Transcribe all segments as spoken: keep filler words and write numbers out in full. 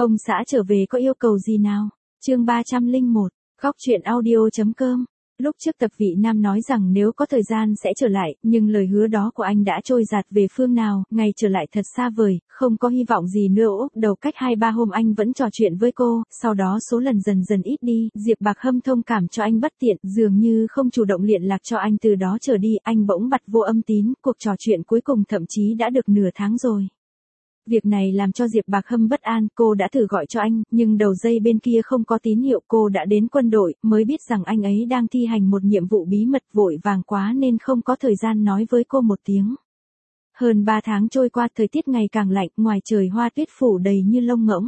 Ông xã trở về có yêu cầu gì nào? Chương ba trăm lẻ một, góc truyện audio.com. Lúc trước Tập Vị Nam nói rằng nếu có thời gian sẽ trở lại, nhưng lời hứa đó của anh đã trôi dạt về phương nào, ngày trở lại thật xa vời, không có hy vọng gì nữa. Úc đầu cách hai ba hôm anh vẫn trò chuyện với cô, sau đó số lần dần dần ít đi, Diệp Bạc Hâm thông cảm cho anh bất tiện, dường như không chủ động liên lạc cho anh. Từ đó trở đi, anh bỗng bặt vô âm tín, cuộc trò chuyện cuối cùng thậm chí đã được nửa tháng rồi. Việc này làm cho Diệp Bạc Hâm bất an, cô đã thử gọi cho anh, nhưng đầu dây bên kia không có tín hiệu. Cô đã đến quân đội, mới biết rằng anh ấy đang thi hành một nhiệm vụ bí mật, vội vàng quá nên không có thời gian nói với cô một tiếng. Hơn ba tháng trôi qua, thời tiết ngày càng lạnh, ngoài trời hoa tuyết phủ đầy như lông ngỗng.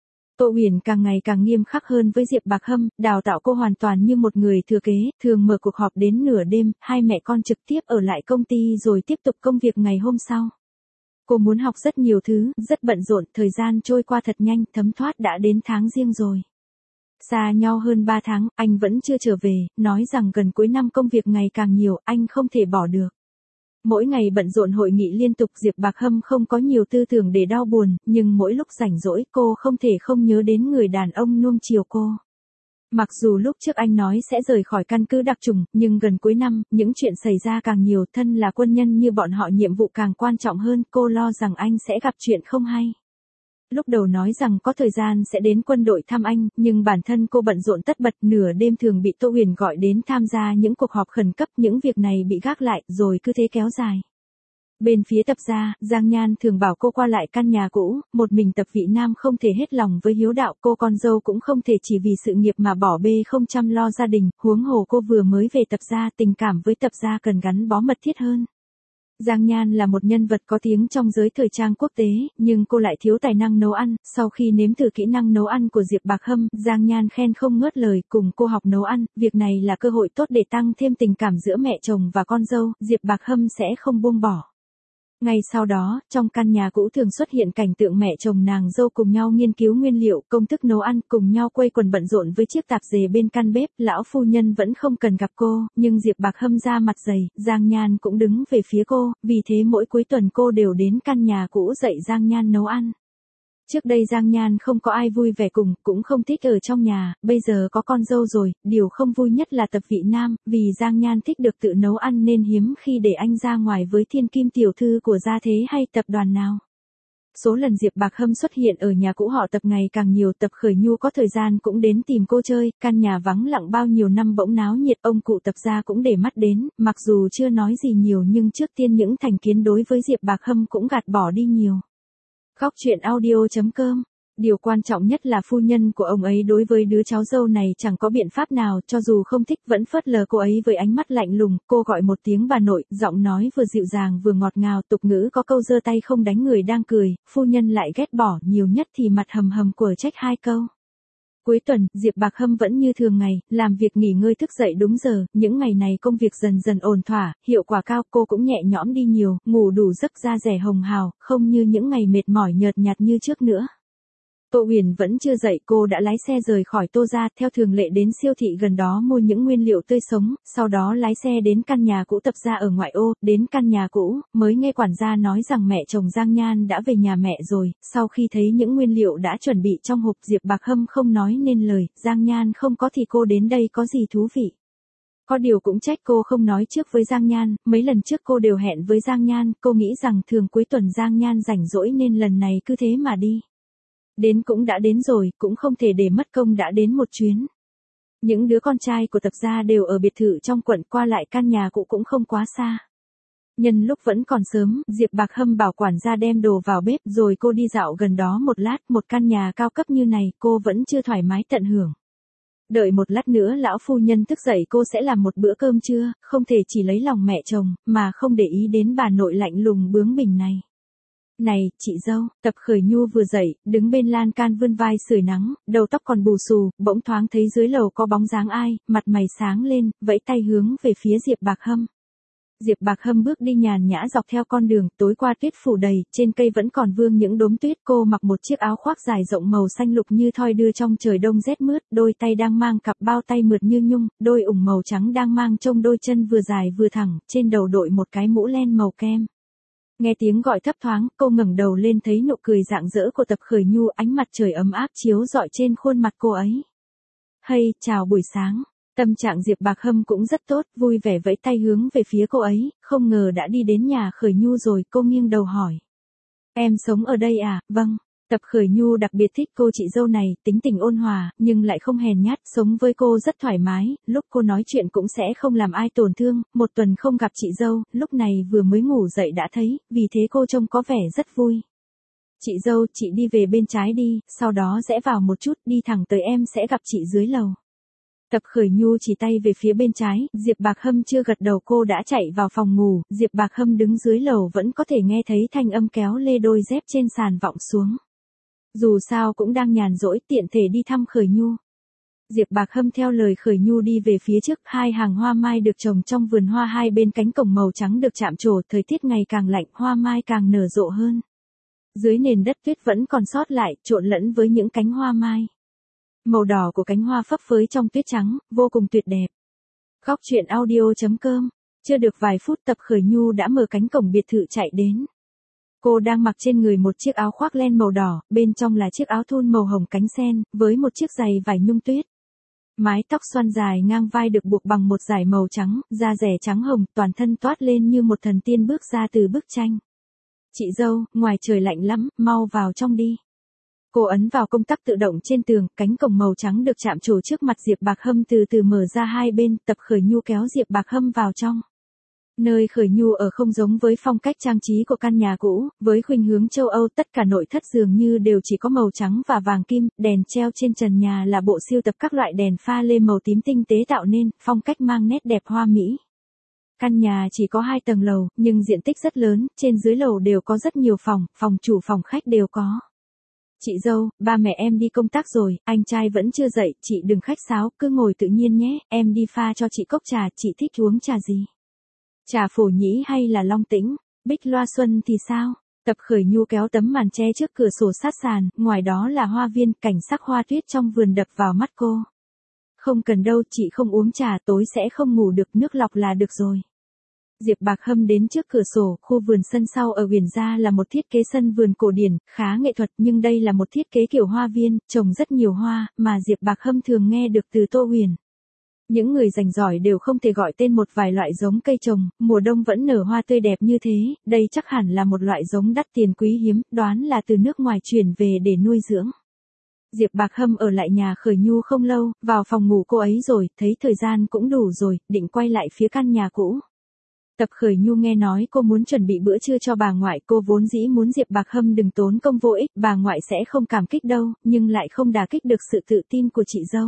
Tô Huyền càng ngày càng nghiêm khắc hơn với Diệp Bạc Hâm, đào tạo cô hoàn toàn như một người thừa kế, thường mở cuộc họp đến nửa đêm, hai mẹ con trực tiếp ở lại công ty rồi tiếp tục công việc ngày hôm sau. Cô muốn học rất nhiều thứ, rất bận rộn, thời gian trôi qua thật nhanh, thấm thoát đã đến tháng Giêng rồi. Xa nhau hơn ba tháng, anh vẫn chưa trở về, nói rằng gần cuối năm công việc ngày càng nhiều, anh không thể bỏ được. Mỗi ngày bận rộn hội nghị liên tục, Diệp Bạc Hâm không có nhiều tư tưởng để đau buồn, nhưng mỗi lúc rảnh rỗi cô không thể không nhớ đến người đàn ông nuông chiều cô. Mặc dù lúc trước anh nói sẽ rời khỏi căn cứ đặc chủng, nhưng gần cuối năm, những chuyện xảy ra càng nhiều, thân là quân nhân như bọn họ nhiệm vụ càng quan trọng hơn, cô lo rằng anh sẽ gặp chuyện không hay. Lúc đầu nói rằng có thời gian sẽ đến quân đội thăm anh, nhưng bản thân cô bận rộn tất bật, nửa đêm thường bị Tô Huyền gọi đến tham gia những cuộc họp khẩn cấp, những việc này bị gác lại, rồi cứ thế kéo dài. Bên phía Tập gia, Giang Nhan thường bảo cô qua lại căn nhà cũ, một mình Tập Vị Nam không thể hết lòng với hiếu đạo, cô con dâu cũng không thể chỉ vì sự nghiệp mà bỏ bê không chăm lo gia đình, huống hồ cô vừa mới về Tập gia, tình cảm với Tập gia cần gắn bó mật thiết hơn. Giang Nhan là một nhân vật có tiếng trong giới thời trang quốc tế, nhưng cô lại thiếu tài năng nấu ăn. Sau khi nếm thử kỹ năng nấu ăn của Diệp Bạc Hâm, Giang Nhan khen không ngớt lời, cùng cô học nấu ăn, việc này là cơ hội tốt để tăng thêm tình cảm giữa mẹ chồng và con dâu, Diệp Bạc Hâm sẽ không buông bỏ. Ngay sau đó, trong căn nhà cũ thường xuất hiện cảnh tượng mẹ chồng nàng dâu cùng nhau nghiên cứu nguyên liệu, công thức nấu ăn, cùng nhau quây quần bận rộn với chiếc tạp dề bên căn bếp. Lão phu nhân vẫn không cần gặp cô, nhưng Diệp Bạc Hâm ra mặt dày, Giang Nhan cũng đứng về phía cô, vì thế mỗi cuối tuần cô đều đến căn nhà cũ dạy Giang Nhan nấu ăn. Trước đây Giang Nhan không có ai vui vẻ cùng, cũng không thích ở trong nhà, bây giờ có con dâu rồi, điều không vui nhất là Tập Vị Nam, vì Giang Nhan thích được tự nấu ăn nên hiếm khi để anh ra ngoài với thiên kim tiểu thư của gia thế hay tập đoàn nào. Số lần Diệp Bạc Hâm xuất hiện ở nhà cũ họ Tập ngày càng nhiều, Tập Khởi Nhu có thời gian cũng đến tìm cô chơi, căn nhà vắng lặng bao nhiêu năm bỗng náo nhiệt, ông cụ Tập gia cũng để mắt đến, mặc dù chưa nói gì nhiều nhưng trước tiên những thành kiến đối với Diệp Bạc Hâm cũng gạt bỏ đi nhiều. Góc truyện audio.com. Điều quan trọng nhất là phu nhân của ông ấy đối với đứa cháu dâu này chẳng có biện pháp nào, cho dù không thích vẫn phớt lờ cô ấy với ánh mắt lạnh lùng. Cô gọi một tiếng bà nội, giọng nói vừa dịu dàng vừa ngọt ngào, tục ngữ có câu giơ tay không đánh người đang cười, phu nhân lại ghét bỏ, nhiều nhất thì mặt hầm hầm của trách hai câu. Cuối tuần, Diệp Bạc Hâm vẫn như thường ngày, làm việc nghỉ ngơi thức dậy đúng giờ, những ngày này công việc dần dần ổn thỏa, hiệu quả cao, cô cũng nhẹ nhõm đi nhiều, ngủ đủ giấc, da dẻ hồng hào, không như những ngày mệt mỏi nhợt nhạt như trước nữa. Tô Huyền vẫn chưa dậy, cô đã lái xe rời khỏi Tô gia, theo thường lệ đến siêu thị gần đó mua những nguyên liệu tươi sống, sau đó lái xe đến căn nhà cũ Tập gia ở ngoại ô. Đến căn nhà cũ, mới nghe quản gia nói rằng mẹ chồng Giang Nhan đã về nhà mẹ rồi. Sau khi thấy những nguyên liệu đã chuẩn bị trong hộp, Diệp Bạc Hâm không nói nên lời, Giang Nhan không có thì cô đến đây có gì thú vị. Có điều cũng trách cô không nói trước với Giang Nhan, mấy lần trước cô đều hẹn với Giang Nhan, cô nghĩ rằng thường cuối tuần Giang Nhan rảnh rỗi nên lần này cứ thế mà đi. Đến cũng đã đến rồi, cũng không thể để mất công đã đến một chuyến. Những đứa con trai của Tập gia đều ở biệt thự trong quận, qua lại căn nhà cũ cũng không quá xa. Nhân lúc vẫn còn sớm, Diệp Bạc Hâm bảo quản gia đem đồ vào bếp rồi cô đi dạo gần đó một lát, một căn nhà cao cấp như này cô vẫn chưa thoải mái tận hưởng. Đợi một lát nữa lão phu nhân thức dậy cô sẽ làm một bữa cơm trưa, không thể chỉ lấy lòng mẹ chồng, mà không để ý đến bà nội lạnh lùng bướng bỉnh này. Này, chị dâu, Tập Khởi Nhu vừa dậy, đứng bên lan can vươn vai sưởi nắng, đầu tóc còn bù xù, bỗng thoáng thấy dưới lầu có bóng dáng ai, mặt mày sáng lên, vẫy tay hướng về phía Diệp Bạc Hâm. Diệp Bạc Hâm bước đi nhàn nhã dọc theo con đường, tối qua tuyết phủ đầy, trên cây vẫn còn vương những đốm tuyết. Cô mặc một chiếc áo khoác dài rộng màu xanh lục như thoi đưa trong trời đông rét mướt, đôi tay đang mang cặp bao tay mượt như nhung, đôi ủng màu trắng đang mang trông đôi chân vừa dài vừa thẳng, trên đầu đội một cái mũ len màu kem. Nghe tiếng gọi thấp thoáng, cô ngẩng đầu lên thấy nụ cười rạng rỡ của Tập Khởi Nhu, ánh mặt trời ấm áp chiếu rọi trên khuôn mặt cô ấy. Hay, chào buổi sáng. Tâm trạng Diệp Bạc Hâm cũng rất tốt, vui vẻ vẫy tay hướng về phía cô ấy, không ngờ đã đi đến nhà Khởi Nhu rồi, cô nghiêng đầu hỏi. Em sống ở đây à? Vâng. Tập Khởi Nhu đặc biệt thích cô chị dâu này, tính tình ôn hòa, nhưng lại không hèn nhát, sống với cô rất thoải mái, lúc cô nói chuyện cũng sẽ không làm ai tổn thương, một tuần không gặp chị dâu, lúc này vừa mới ngủ dậy đã thấy, vì thế cô trông có vẻ rất vui. Chị dâu, chị đi về bên trái đi, sau đó rẽ vào một chút, đi thẳng tới em sẽ gặp chị dưới lầu. Tập Khởi Nhu chỉ tay về phía bên trái, Diệp Bạc Hâm chưa gật đầu cô đã chạy vào phòng ngủ, Diệp Bạc Hâm đứng dưới lầu vẫn có thể nghe thấy thanh âm kéo lê đôi dép trên sàn vọng xuống. Dù sao cũng đang nhàn rỗi, tiện thể đi thăm Khởi Nhu. Diệp Bạc Hâm theo lời Khởi Nhu đi về phía trước, hai hàng hoa mai được trồng trong vườn hoa hai bên cánh cổng màu trắng được chạm trổ, thời tiết ngày càng lạnh, hoa mai càng nở rộ hơn. Dưới nền đất tuyết vẫn còn sót lại, trộn lẫn với những cánh hoa mai. Màu đỏ của cánh hoa phấp phới trong tuyết trắng, vô cùng tuyệt đẹp. Góc truyện audio chấm com. Chưa được vài phút Tập Khởi Nhu đã mở cánh cổng biệt thự chạy đến. Cô đang mặc trên người một chiếc áo khoác len màu đỏ, bên trong là chiếc áo thun màu hồng cánh sen, với một chiếc giày vải nhung tuyết. Mái tóc xoăn dài ngang vai được buộc bằng một dải màu trắng, da rẻ trắng hồng, toàn thân toát lên như một thần tiên bước ra từ bức tranh. Chị dâu, ngoài trời lạnh lắm, mau vào trong đi. Cô ấn vào công tắc tự động trên tường, cánh cổng màu trắng được chạm trổ trước mặt Diệp Bạc Hâm từ từ mở ra hai bên, Tập Khởi Nhu kéo Diệp Bạc Hâm vào trong. Nơi Khởi Nhu ở không giống với phong cách trang trí của căn nhà cũ, với khuynh hướng châu Âu, tất cả nội thất dường như đều chỉ có màu trắng và vàng kim, đèn treo trên trần nhà là bộ sưu tập các loại đèn pha lê màu tím tinh tế tạo nên, phong cách mang nét đẹp hoa mỹ. Căn nhà chỉ có hai tầng lầu, nhưng diện tích rất lớn, trên dưới lầu đều có rất nhiều phòng, phòng chủ phòng khách đều có. Chị dâu, ba mẹ em đi công tác rồi, anh trai vẫn chưa dậy, chị đừng khách sáo, cứ ngồi tự nhiên nhé, em đi pha cho chị cốc trà, chị thích uống trà gì? Trà Phổ Nhĩ hay là Long Tĩnh? Bích Loa Xuân thì sao? Tập Khởi Nhu kéo tấm màn che trước cửa sổ sát sàn, ngoài đó là hoa viên, cảnh sắc hoa tuyết trong vườn đập vào mắt cô. Không cần đâu, chị không uống trà, tối sẽ không ngủ được, nước lọc là được rồi. Diệp Bạc Hâm đến trước cửa sổ, khu vườn sân sau ở Huyền Gia là một thiết kế sân vườn cổ điển, khá nghệ thuật, nhưng đây là một thiết kế kiểu hoa viên, trồng rất nhiều hoa, mà Diệp Bạc Hâm thường nghe được từ Tô Huyền. Những người rành giỏi đều không thể gọi tên một vài loại giống cây trồng, mùa đông vẫn nở hoa tươi đẹp như thế, đây chắc hẳn là một loại giống đắt tiền quý hiếm, đoán là từ nước ngoài chuyển về để nuôi dưỡng. Diệp Bạc Hâm ở lại nhà Khởi Nhu không lâu, vào phòng ngủ cô ấy rồi, thấy thời gian cũng đủ rồi, định quay lại phía căn nhà cũ. Tập Khởi Nhu nghe nói cô muốn chuẩn bị bữa trưa cho bà ngoại, cô vốn dĩ muốn Diệp Bạc Hâm đừng tốn công vô ích, bà ngoại sẽ không cảm kích đâu, nhưng lại không đả kích được sự tự tin của chị dâu.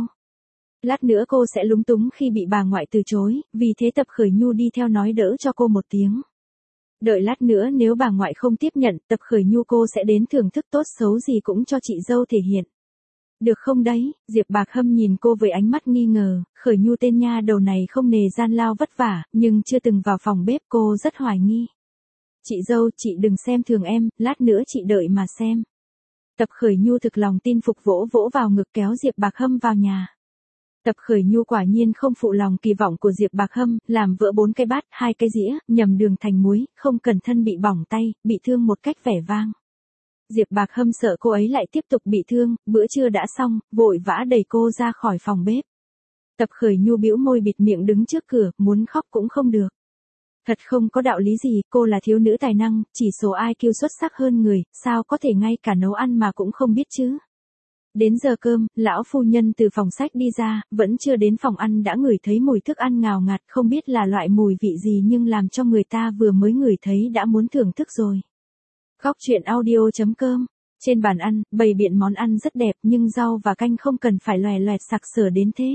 Lát nữa cô sẽ lúng túng khi bị bà ngoại từ chối, vì thế Tập Khởi Nhu đi theo nói đỡ cho cô một tiếng. Đợi lát nữa nếu bà ngoại không tiếp nhận, Tập Khởi Nhu cô sẽ đến thưởng thức tốt xấu gì cũng cho chị dâu thể hiện. Được không đấy? Diệp Bạc Hâm nhìn cô với ánh mắt nghi ngờ, Khởi Nhu tên nha đầu này không nề gian lao vất vả, nhưng chưa từng vào phòng bếp cô rất hoài nghi. Chị dâu, chị đừng xem thường em, lát nữa chị đợi mà xem. Tập Khởi Nhu thực lòng tin phục vỗ vỗ vào ngực kéo Diệp Bạc Hâm vào nhà. Tập Khởi Nhu quả nhiên không phụ lòng kỳ vọng của Diệp Bạc Hâm, làm vỡ bốn cái bát, hai cái dĩa, nhầm đường thành muối, không cẩn thận bị bỏng tay, bị thương một cách vẻ vang. Diệp Bạc Hâm sợ cô ấy lại tiếp tục bị thương, bữa trưa đã xong, vội vã đẩy cô ra khỏi phòng bếp. Tập Khởi Nhu bĩu môi bịt miệng đứng trước cửa, muốn khóc cũng không được. Thật không có đạo lý gì, cô là thiếu nữ tài năng, chỉ số i kiu xuất sắc hơn người, sao có thể ngay cả nấu ăn mà cũng không biết chứ. Đến giờ cơm, lão phu nhân từ phòng sách đi ra, vẫn chưa đến phòng ăn đã ngửi thấy mùi thức ăn ngào ngạt, không biết là loại mùi vị gì nhưng làm cho người ta vừa mới ngửi thấy đã muốn thưởng thức rồi. Góc truyện audio chấm com. Trên bàn ăn, bày biện món ăn rất đẹp nhưng rau và canh không cần phải loè loẹt sặc sỡ đến thế.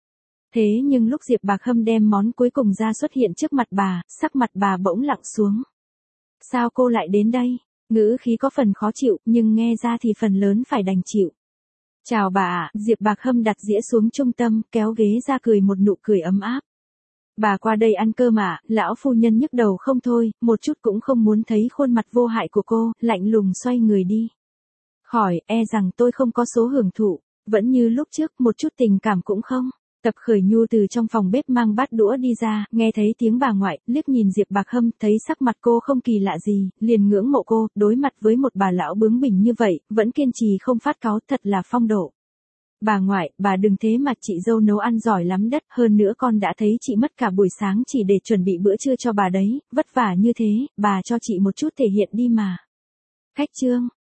Thế nhưng lúc Diệp Bạc Hâm đem món cuối cùng ra xuất hiện trước mặt bà, sắc mặt bà bỗng lặng xuống. Sao cô lại đến đây? Ngữ khí có phần khó chịu, nhưng nghe ra thì phần lớn phải đành chịu. Chào bà ạ, Diệp Bạc Hâm đặt dĩa xuống trung tâm, kéo ghế ra cười một nụ cười ấm áp. Bà qua đây ăn cơm ạ, lão phu nhân nhức đầu không thôi, một chút cũng không muốn thấy khuôn mặt vô hại của cô, lạnh lùng xoay người đi. Khỏi, e rằng tôi không có số hưởng thụ, vẫn như lúc trước, một chút tình cảm cũng không. Tập Khởi Nhu từ trong phòng bếp mang bát đũa đi ra, nghe thấy tiếng bà ngoại, liếc nhìn Diệp Bạc Hâm, thấy sắc mặt cô không kỳ lạ gì, liền ngưỡng mộ cô, đối mặt với một bà lão bướng bỉnh như vậy, vẫn kiên trì không phát cáu, thật là phong độ. Bà ngoại, bà đừng thế mà, chị dâu nấu ăn giỏi lắm đất, hơn nữa con đã thấy chị mất cả buổi sáng chỉ để chuẩn bị bữa trưa cho bà đấy, vất vả như thế, bà cho chị một chút thể hiện đi mà. Khách trương,